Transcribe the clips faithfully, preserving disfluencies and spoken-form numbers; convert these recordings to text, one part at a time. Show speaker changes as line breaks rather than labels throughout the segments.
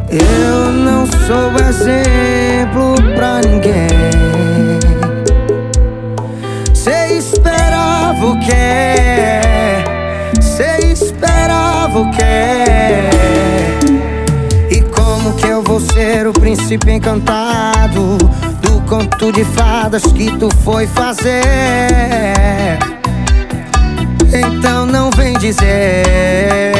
Eu não sou exemplo pra ninguém. Cê esperava o quê? Cê esperava o quê? E como que eu vou ser o príncipe encantado do conto de fadas que tu foi fazer? Então não vem dizer.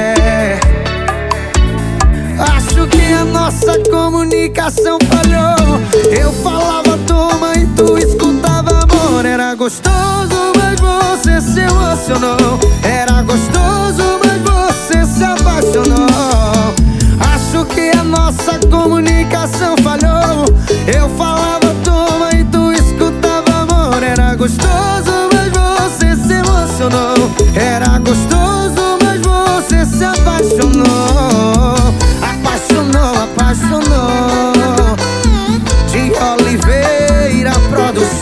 Acho que a nossa comunicação falhou. Eu falava toma e tu escutava amor. Era gostoso, mas você se emocionou. Era gostoso, mas você se apaixonou. Acho que a nossa comunicação falhou. Eu falava toma e tu escutava amor. Era gostoso, mas você se emocionou. Era gostoso, mas você se apaixonou. Apaixonou, apaixonou. De Oliveira Produções,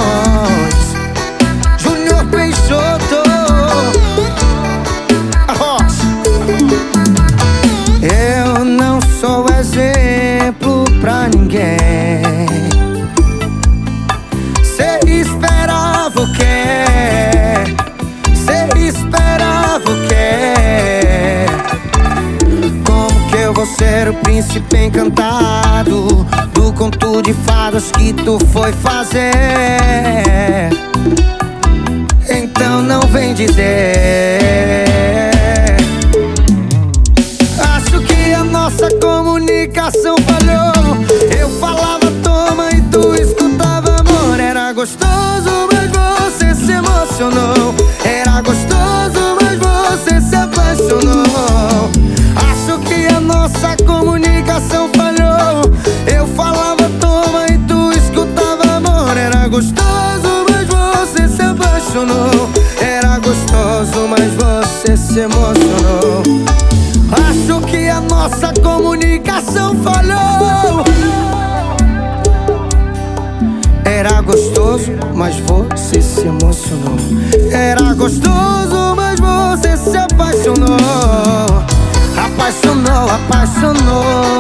Júnior Peixoto, a Rocha. Eu não sou exemplo pra ninguém. Cê esperava o quê? Cê esperava o quê? Como que eu vou ser o príncipe encantado do conto de fadas que tu foi fazer? Então não vem dizer. Acho que a nossa comunicação falhou. Eu falava toma e tu escutava amor. Era gostoso, mas você se emocionou. Era gostoso, mas você se apaixonou. Acho que a nossa comunicação falhou. Eu falava toma e tu escutava amor. Era gostoso, mas você se apaixonou. Era gostoso, mas você se emocionou. Acho que a nossa comunicação falhou. Era gostoso, mas você se emocionou. Era gostoso, mas você se apaixonou. Apaixonou, apaixonou.